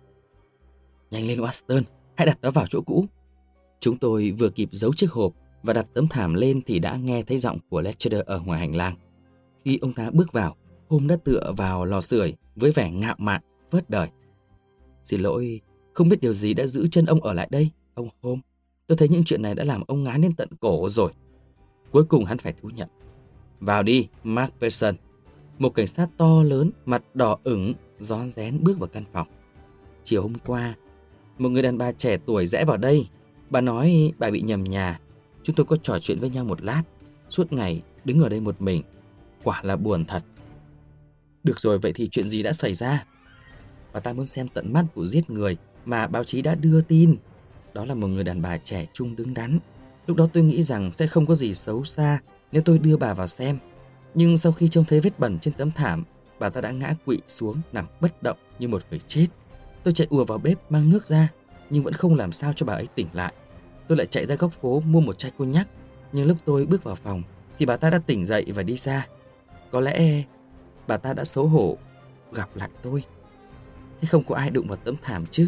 Nhanh lên Watson, hãy đặt nó vào chỗ cũ. Chúng tôi vừa kịp giấu chiếc hộp và đặt tấm thảm lên thì đã nghe thấy giọng của Lecter ở ngoài hành lang. Khi ông ta bước vào, Hôm đã tựa vào lò sưởi với vẻ ngạo mạn, vớt đời. Xin lỗi, không biết điều gì đã giữ chân ông ở lại đây, ông Hôm. Tôi thấy những chuyện này đã làm ông ngán đến tận cổ rồi. Cuối cùng hắn phải thú nhận. Vào đi, Mark Pearson. Một cảnh sát to lớn, mặt đỏ ửng, rón rén bước vào căn phòng. Chiều hôm qua, một người đàn bà trẻ tuổi rẽ vào đây. Bà nói bà bị nhầm nhà. Chúng tôi có trò chuyện với nhau một lát. Suốt ngày đứng ở đây một mình. Quả là buồn thật. Được rồi, vậy thì chuyện gì đã xảy ra? Bà ta muốn xem tận mắt vụ giết người mà báo chí đã đưa tin. Đó là một người đàn bà trẻ trung đứng đắn. Lúc đó tôi nghĩ rằng sẽ không có gì xấu xa nếu tôi đưa bà vào xem. Nhưng sau khi trông thấy vết bẩn trên tấm thảm, bà ta đã ngã quỵ xuống nằm bất động như một người chết. Tôi chạy ùa vào bếp mang nước ra, nhưng vẫn không làm sao cho bà ấy tỉnh lại. Tôi lại chạy ra góc phố mua một chai cognac, nhưng lúc tôi bước vào phòng thì bà ta đã tỉnh dậy và đi xa. Có lẽ bà ta đã xấu hổ gặp lại tôi. Thế không có ai đụng vào tấm thảm chứ?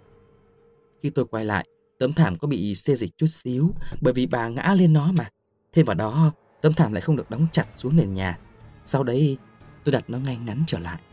Khi tôi quay lại, tấm thảm có bị xê dịch chút xíu bởi vì bà ngã lên nó mà. Thêm vào đó, tấm thảm lại không được đóng chặt xuống nền nhà. Sau đấy, tôi đặt nó ngay ngắn trở lại.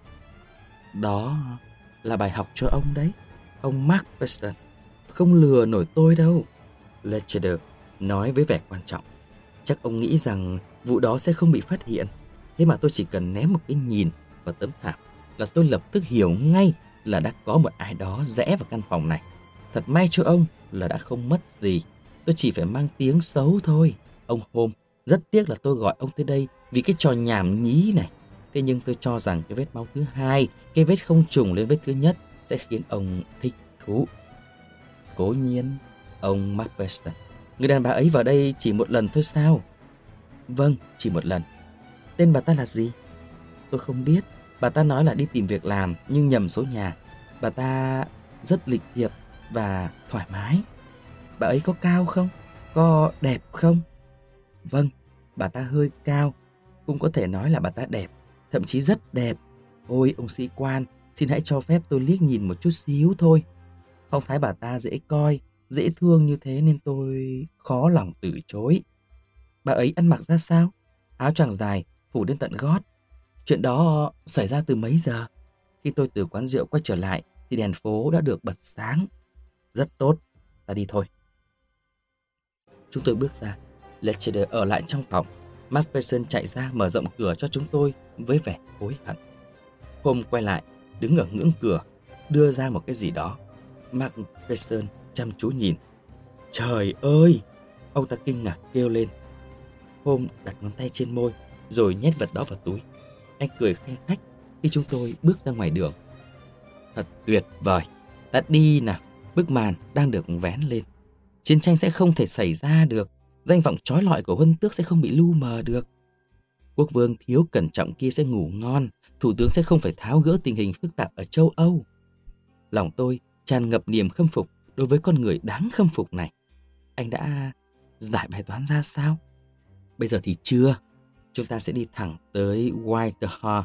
Đó là bài học cho ông đấy, ông Mark Pearson. Không lừa nổi tôi đâu, Lecter nói với vẻ quan trọng. Chắc ông nghĩ rằng vụ đó sẽ không bị phát hiện. Thế mà tôi chỉ cần ném một cái nhìn vào tấm thảm là tôi lập tức hiểu ngay là đã có một ai đó rẽ vào căn phòng này. Thật may cho ông là đã không mất gì. Tôi chỉ phải mang tiếng xấu thôi. Ông Holmes, rất tiếc là tôi gọi ông tới đây vì cái trò nhảm nhí này. Thế nhưng tôi cho rằng cái vết máu thứ hai, cái vết không trùng lên vết thứ nhất sẽ khiến ông thích thú. Cố nhiên, ông Macpherson, người đàn bà ấy vào đây chỉ một lần thôi sao? Vâng, chỉ một lần. Tên bà ta là gì? Tôi không biết. Bà ta nói là đi tìm việc làm nhưng nhầm số nhà. Bà ta rất lịch thiệp và thoải mái. Bà ấy có cao không? Có đẹp không? Vâng, bà ta hơi cao. Cũng có thể nói là bà ta đẹp, thậm chí rất đẹp. Ôi ông sĩ quan, xin hãy cho phép tôi liếc nhìn một chút xíu thôi. Phong thái bà ta dễ coi, dễ thương như thế nên tôi khó lòng từ chối. Bà ấy ăn mặc ra sao? Áo choàng dài, phủ đến tận gót. Chuyện đó xảy ra từ mấy giờ? Khi tôi từ quán rượu quay trở lại thì đèn phố đã được bật sáng. Rất tốt, ta đi thôi. Chúng tôi bước ra. Lecter ở lại trong phòng. Mark Pearson chạy ra mở rộng cửa cho chúng tôi với vẻ hối hận. Holmes quay lại, đứng ở ngưỡng cửa, đưa ra một cái gì đó. Mark Pearson chăm chú nhìn. Trời ơi! Ông ta kinh ngạc kêu lên. Holmes đặt ngón tay trên môi, rồi nhét vật đó vào túi. Anh cười khanh khách khi chúng tôi bước ra ngoài đường. Thật tuyệt vời! Đã đi nào, bức màn đang được vén lên. Chiến tranh sẽ không thể xảy ra được. Danh vọng trói lọi của Huân Tước sẽ không bị lu mờ được. Quốc vương thiếu cẩn trọng kia sẽ ngủ ngon. Thủ tướng sẽ không phải tháo gỡ tình hình phức tạp ở châu Âu. Lòng tôi tràn ngập niềm khâm phục đối với con người đáng khâm phục này. Anh đã giải bài toán ra sao? Bây giờ thì chưa. Chúng ta sẽ đi thẳng tới Whitehall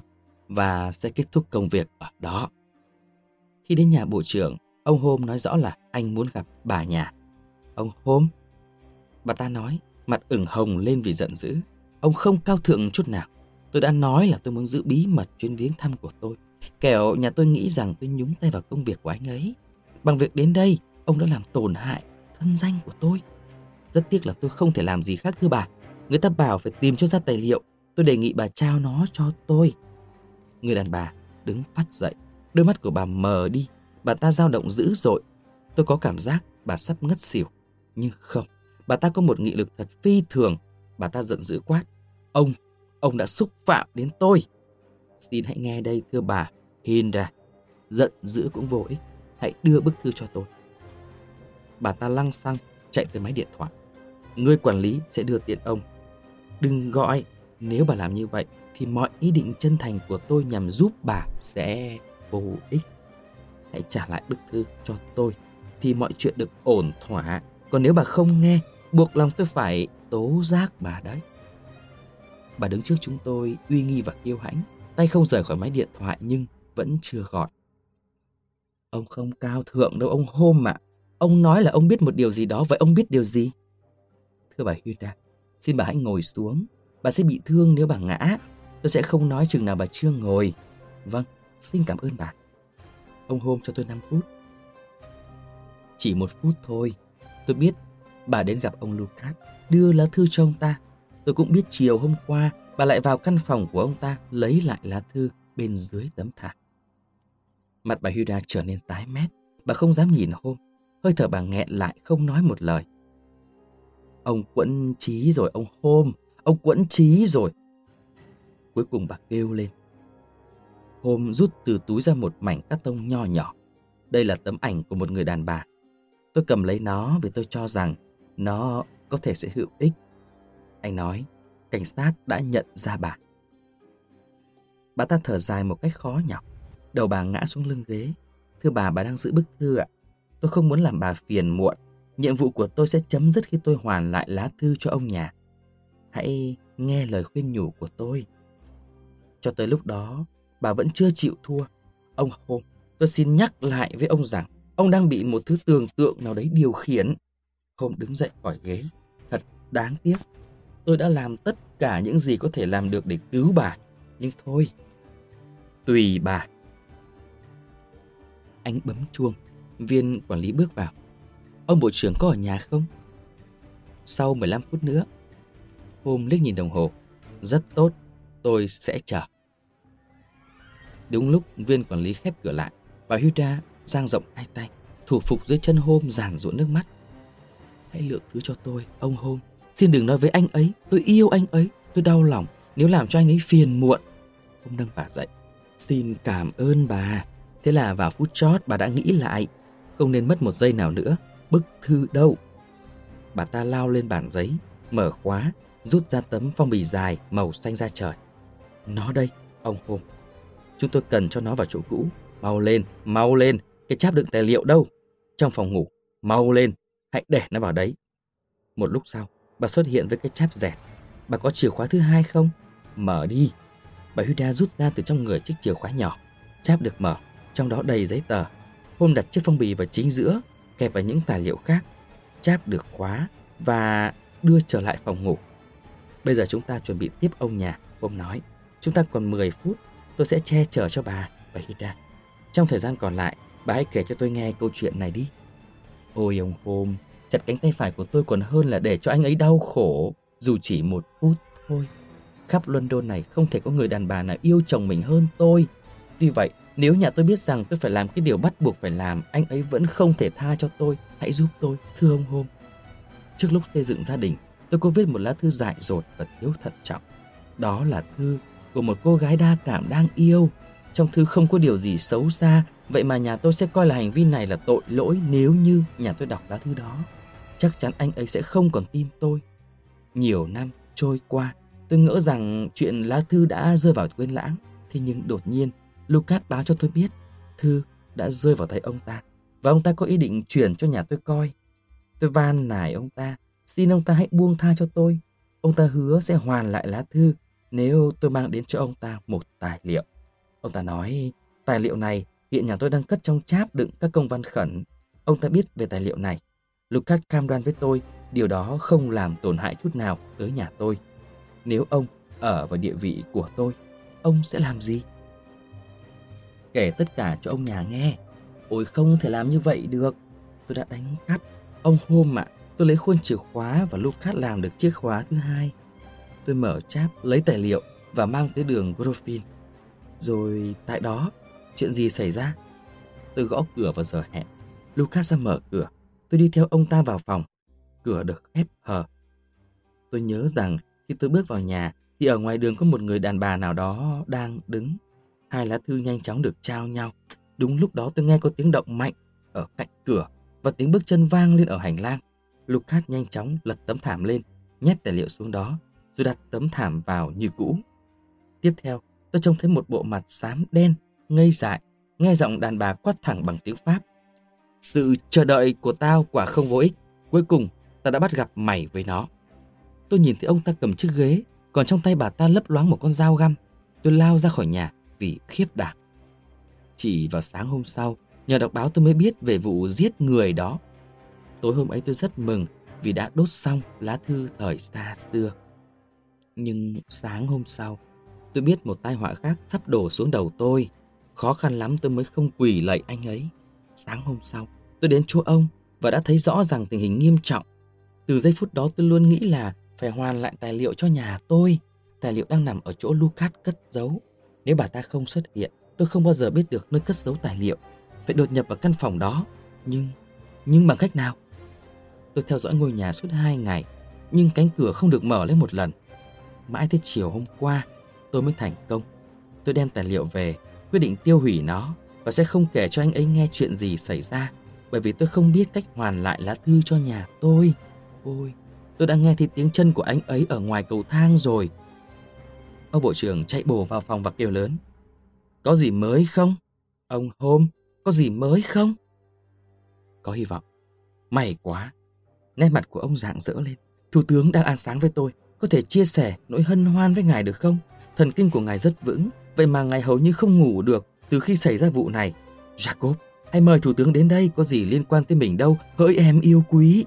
và sẽ kết thúc công việc ở đó. Khi đến nhà bộ trưởng, ông Hôm nói rõ là anh muốn gặp bà nhà. Ông Hôm, bà ta nói, mặt ửng hồng lên vì giận dữ. Ông không cao thượng chút nào. Tôi đã nói là tôi muốn giữ bí mật chuyến viếng thăm của tôi. Kẻo nhà tôi nghĩ rằng tôi nhúng tay vào công việc của anh ấy. Bằng việc đến đây, ông đã làm tổn hại thân danh của tôi. Rất tiếc là tôi không thể làm gì khác thưa bà. Người ta bảo phải tìm cho ra tài liệu. Tôi đề nghị bà trao nó cho tôi. Người đàn bà đứng phắt dậy. Đôi mắt của bà mờ đi. Bà ta dao động dữ dội. Tôi có cảm giác bà sắp ngất xỉu. Nhưng không. Bà ta có một nghị lực thật phi thường. Bà ta giận dữ quát. Ông đã xúc phạm đến tôi. Xin hãy nghe đây thưa bà Hilda. Giận dữ cũng vô ích. Hãy đưa bức thư cho tôi. Bà ta lăng xăng chạy tới máy điện thoại. Người quản lý sẽ đưa tiện ông. Đừng gọi. Nếu bà làm như vậy thì mọi ý định chân thành của tôi nhằm giúp bà sẽ vô ích. Hãy trả lại bức thư cho tôi thì mọi chuyện được ổn thỏa. Còn nếu bà không nghe, buộc lòng tôi phải tố giác bà đấy. Bà đứng trước chúng tôi uy nghi và kiêu hãnh, tay không rời khỏi máy điện thoại nhưng vẫn chưa gọi. Ông không cao thượng đâu ông Hôm ạ. Ông nói là ông biết một điều gì đó, vậy ông biết điều gì? Thưa bà Hilda, xin bà hãy ngồi xuống. Bà sẽ bị thương nếu bà ngã. Tôi sẽ không nói chừng nào bà chưa ngồi. Vâng, xin cảm ơn bà. Ông Hôm cho tôi 5 phút. Chỉ 1 phút thôi. Tôi biết bà đến gặp ông Lucas, đưa lá thư cho ông ta. Tôi cũng biết chiều hôm qua bà lại vào căn phòng của ông ta lấy lại lá thư bên dưới tấm thảm. Mặt bà Hilda trở nên tái mét. Bà không dám nhìn Hôm. Hơi thở bà nghẹn lại không nói một lời. Ông quẫn trí rồi ông Hôm. Ông quẫn trí rồi. Cuối cùng bà kêu lên. Hôm rút từ túi ra một mảnh cát tông nho nhỏ. Đây là tấm ảnh của một người đàn bà. Tôi cầm lấy nó vì tôi cho rằng nó có thể sẽ hữu ích. Anh nói, cảnh sát đã nhận ra bà. Bà ta thở dài một cách khó nhọc. Đầu bà ngã xuống lưng ghế. Thưa bà đang giữ bức thư ạ. Tôi không muốn làm bà phiền muộn. Nhiệm vụ của tôi sẽ chấm dứt khi tôi hoàn lại lá thư cho ông nhà. Hãy nghe lời khuyên nhủ của tôi. Cho tới lúc đó, bà vẫn chưa chịu thua. Ông Hôm, tôi xin nhắc lại với ông rằng ông đang bị một thứ tưởng tượng nào đấy điều khiển. Hôm đứng dậy khỏi ghế. Thật đáng tiếc. Tôi đã làm tất cả những gì có thể làm được để cứu bà. Nhưng thôi, tùy bà. Anh bấm chuông. Viên quản lý bước vào. Ông bộ trưởng có ở nhà không? Sau 15 phút nữa. Hôm liếc nhìn đồng hồ. Rất tốt, tôi sẽ chờ. Đúng lúc viên quản lý khép cửa lại, bà Hilda dang rộng hai tay, thủ phục dưới chân Hôm giàn giụa nước mắt. Hãy lượng thứ cho tôi, ông Hôm. Xin đừng nói với anh ấy, tôi yêu anh ấy. Tôi đau lòng nếu làm cho anh ấy phiền muộn. Hôm nâng bà dậy. Xin cảm ơn bà. Thế là vào phút chót bà đã nghĩ lại. Không nên mất một giây nào nữa. Bức thư đâu? Bà ta lao lên bàn giấy, mở khóa, rút ra tấm phong bì dài màu xanh da trời. Nó đây, ông Hôm. Chúng tôi cần cho nó vào chỗ cũ. Mau lên, cái cháp đựng tài liệu đâu? Trong phòng ngủ, mau lên, hãy để nó vào đấy. Một lúc sau, bà xuất hiện với cái cháp dẹt. Bà có chìa khóa thứ hai không? Mở đi. Bà Hilda rút ra từ trong người chiếc chìa khóa nhỏ. Cháp được mở, trong đó đầy giấy tờ. Hôm đặt chiếc phong bì vào chính giữa, kẹp vào những tài liệu khác. Cháp được khóa và đưa trở lại phòng ngủ. Bây giờ chúng ta chuẩn bị tiếp ông nhà. Hôm nói, chúng ta còn 10 phút. Tôi sẽ che chở cho bà Hilda. Trong thời gian còn lại, bà hãy kể cho tôi nghe câu chuyện này đi. Ôi ông Hôm, chặt cánh tay phải của tôi còn hơn là để cho anh ấy đau khổ. Dù chỉ 1 phút thôi. Khắp London này không thể có người đàn bà nào yêu chồng mình hơn tôi. Tuy vậy, nếu nhà tôi biết rằng tôi phải làm cái điều bắt buộc phải làm, anh ấy vẫn không thể tha cho tôi. Hãy giúp tôi, thưa ông Hôm. Trước lúc xây dựng gia đình, tôi có viết một lá thư dại dột và thiếu thận trọng. Đó là thư của một cô gái đa cảm đang yêu. Trong thư không có điều gì xấu xa, vậy mà nhà tôi sẽ coi là hành vi này là tội lỗi nếu như nhà tôi đọc lá thư đó. Chắc chắn anh ấy sẽ không còn tin tôi. Nhiều năm trôi qua, tôi ngỡ rằng chuyện lá thư đã rơi vào quên lãng. Thế nhưng đột nhiên, Lucas báo cho tôi biết thư đã rơi vào tay ông ta và ông ta có ý định chuyển cho nhà tôi coi. Tôi van nài ông ta, xin ông ta hãy buông tha cho tôi. Ông ta hứa sẽ hoàn lại lá thư nếu tôi mang đến cho ông ta một tài liệu. Ông ta nói, tài liệu này hiện nhà tôi đang cất trong cháp đựng các công văn khẩn. Ông ta biết về tài liệu này. Lucas cam đoan với tôi, điều đó không làm tổn hại chút nào tới nhà tôi. Nếu ông ở vào địa vị của tôi, ông sẽ làm gì? Kể tất cả cho ông nhà nghe. Ôi không thể làm như vậy được. Tôi đã đánh cắp. Ông Holmes ạ, tôi lấy khuôn chìa khóa và Lucas làm được chiếc khóa thứ hai. Tôi mở cháp, lấy tài liệu và mang tới đường Grofin. Rồi tại đó, chuyện gì xảy ra? Tôi gõ cửa vào giờ hẹn. Lucas ra mở cửa. Tôi đi theo ông ta vào phòng. Cửa được khép hờ. Tôi nhớ rằng khi tôi bước vào nhà thì ở ngoài đường có một người đàn bà nào đó đang đứng. Hai lá thư nhanh chóng được trao nhau. Đúng lúc đó tôi nghe có tiếng động mạnh ở cạnh cửa và tiếng bước chân vang lên ở hành lang. Lucas nhanh chóng lật tấm thảm lên, nhét tài liệu xuống đó, rồi đặt tấm thảm vào như cũ. Tiếp theo, tôi trông thấy một bộ mặt xám đen, ngây dại, nghe giọng đàn bà quát thẳng bằng tiếng Pháp. Sự chờ đợi của tao quả không vô ích. Cuối cùng, ta đã bắt gặp mày với nó. Tôi nhìn thấy ông ta cầm chiếc ghế, còn trong tay bà ta lấp loáng một con dao găm. Tôi lao ra khỏi nhà vì khiếp đảm. Chỉ vào sáng hôm sau, nhờ đọc báo tôi mới biết về vụ giết người đó. Tối hôm ấy tôi rất mừng vì đã đốt xong lá thư thời xa xưa. Nhưng sáng hôm sau, tôi biết một tai họa khác sắp đổ xuống đầu tôi. Khó khăn lắm tôi mới không quỳ lạy anh ấy. Sáng hôm sau, tôi đến chỗ ông và đã thấy rõ rằng tình hình nghiêm trọng. Từ giây phút đó tôi luôn nghĩ là phải hoàn lại tài liệu cho nhà tôi. Tài liệu đang nằm ở chỗ Lucas cất giấu. Nếu bà ta không xuất hiện, tôi không bao giờ biết được nơi cất giấu tài liệu. Phải đột nhập vào căn phòng đó. Nhưng bằng cách nào? Tôi theo dõi ngôi nhà suốt 2 ngày, nhưng cánh cửa không được mở lên một lần. Mãi tới chiều hôm qua, tôi mới thành công. Tôi đem tài liệu về, quyết định tiêu hủy nó và sẽ không kể cho anh ấy nghe chuyện gì xảy ra, bởi vì tôi không biết cách hoàn lại lá thư cho nhà tôi. Ôi, tôi đã nghe thấy tiếng chân của anh ấy ở ngoài cầu thang rồi. Ông bộ trưởng chạy bổ vào phòng và kêu lớn. Có gì mới không? Ông Holmes, có gì mới không? Có hy vọng. May quá. Nét mặt của ông rạng rỡ lên. Thủ tướng đang ăn sáng với tôi. Có thể chia sẻ nỗi hân hoan với ngài được không? Thần kinh của ngài rất vững. Vậy mà ngài hầu như không ngủ được từ khi xảy ra vụ này. Jacob, hãy mời thủ tướng đến đây. Có gì liên quan tới mình đâu. Hỡi em yêu quý.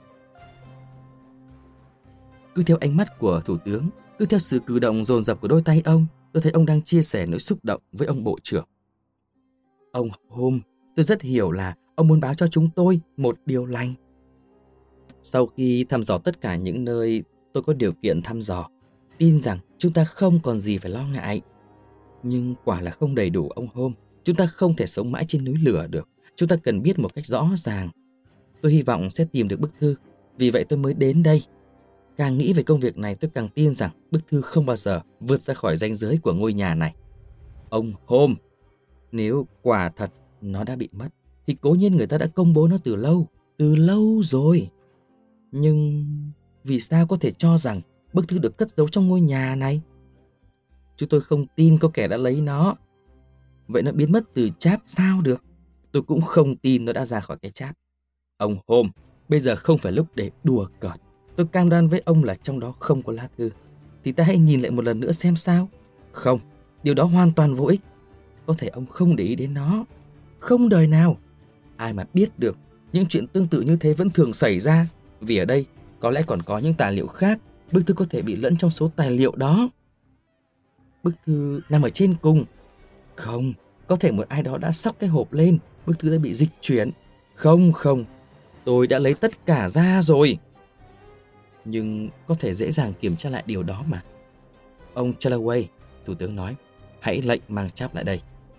Cứ theo ánh mắt của thủ tướng, cứ theo sự cử động dồn dập của đôi tay ông, tôi thấy ông đang chia sẻ nỗi xúc động với ông bộ trưởng. Ông Holmes, tôi rất hiểu là ông muốn báo cho chúng tôi một điều lành. Sau khi thăm dò tất cả những nơi tôi có điều kiện thăm dò, tin rằng chúng ta không còn gì phải lo ngại. Nhưng quả là không đầy đủ ông Holmes. Chúng ta không thể sống mãi trên núi lửa được. Chúng ta cần biết một cách rõ ràng. Tôi hy vọng sẽ tìm được bức thư. Vì vậy tôi mới đến đây. Càng nghĩ về công việc này tôi càng tin rằng bức thư không bao giờ vượt ra khỏi ranh giới của ngôi nhà này. Ông Holmes, nếu quả thật nó đã bị mất, thì cố nhiên người ta đã công bố nó từ lâu rồi. Nhưng vì sao có thể cho rằng bức thư được cất giấu trong ngôi nhà này? Chúng tôi không tin có kẻ đã lấy nó. Vậy nó biến mất từ cháp sao được? Tôi cũng không tin nó đã ra khỏi cái cháp. Ông Holmes, bây giờ không phải lúc để đùa cợt. Tôi cam đoan với ông là trong đó không có lá thư. Thì ta hãy nhìn lại một lần nữa xem sao. Không, điều đó hoàn toàn vô ích. Có thể ông không để ý đến nó. Không đời nào. Ai mà biết được, những chuyện tương tự như thế vẫn thường xảy ra. Vì ở đây có lẽ còn có những tài liệu khác. Bức thư có thể bị lẫn trong số tài liệu đó. Bức thư nằm ở trên cùng. Không, có thể một ai đó đã xóc cái hộp lên. Bức thư đã bị dịch chuyển. Không, tôi đã lấy tất cả ra rồi. Nhưng có thể dễ dàng kiểm tra lại điều đó mà. Ông Callaway, thủ tướng nói, hãy lệnh mang cháp lại đây.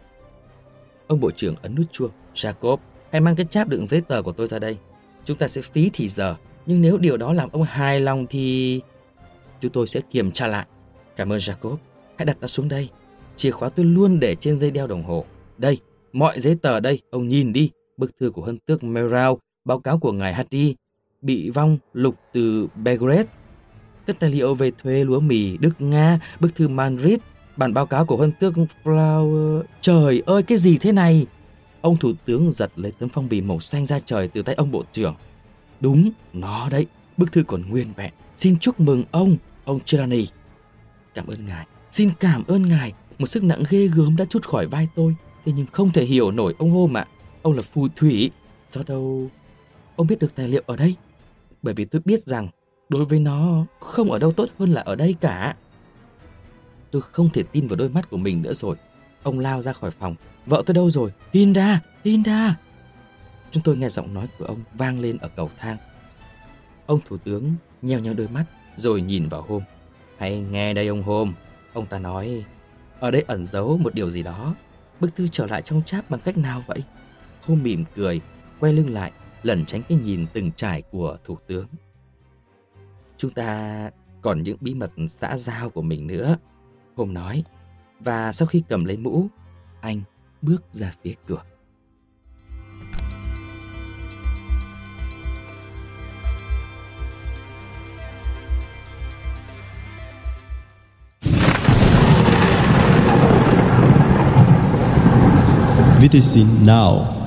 Ông bộ trưởng ấn nút chuông. Jacob, hãy mang cái cháp đựng giấy tờ của tôi ra đây. Chúng ta sẽ phí thì giờ, nhưng nếu điều đó làm ông hài lòng thì chúng tôi sẽ kiểm tra lại. Cảm ơn Jacob, hãy đặt nó xuống đây. Chìa khóa tôi luôn để trên dây đeo đồng hồ. Đây, mọi giấy tờ đây, ông nhìn đi. Bức thư của Hân tước Merau, báo cáo của ngài Hattie bị vong lục từ Belgrade, các tài liệu về thuê lúa mì Đức Nga, bức thư Madrid, bản báo cáo của Hân tước Flower. Trời ơi, cái gì thế này? Ông thủ tướng giật lấy tấm phong bì màu xanh ra trời từ tay ông bộ trưởng. Đúng, nó đấy, bức thư còn nguyên vẹn. Xin chúc mừng ông Trelawney. Cảm ơn ngài, xin cảm ơn ngài. Một sức nặng ghê gớm đã trút khỏi vai tôi. Thế nhưng không thể hiểu nổi ông Hôm ạ. Ông là phù thủy. Do đâu ông biết được tài liệu ở đây? Bởi vì tôi biết rằng đối với nó không ở đâu tốt hơn là ở đây cả. Tôi không thể tin vào đôi mắt của mình nữa rồi. Ông lao ra khỏi phòng. Vợ tôi đâu rồi? Hilda, Hilda. Chúng tôi nghe giọng nói của ông vang lên ở cầu thang. Ông thủ tướng nheo nheo đôi mắt rồi nhìn vào Hôm. Hãy nghe đây ông Hôm. Ông ta nói, ở đây ẩn giấu một điều gì đó. Bức thư trở lại trong cháp bằng cách nào vậy? Hôm mỉm cười, quay lưng lại, lẩn tránh cái nhìn từng trải của thủ tướng. Chúng ta còn những bí mật xã giao của mình nữa, Hôm nói. Và sau khi cầm lấy mũ, anh bước ra phía cửa. VTC Now.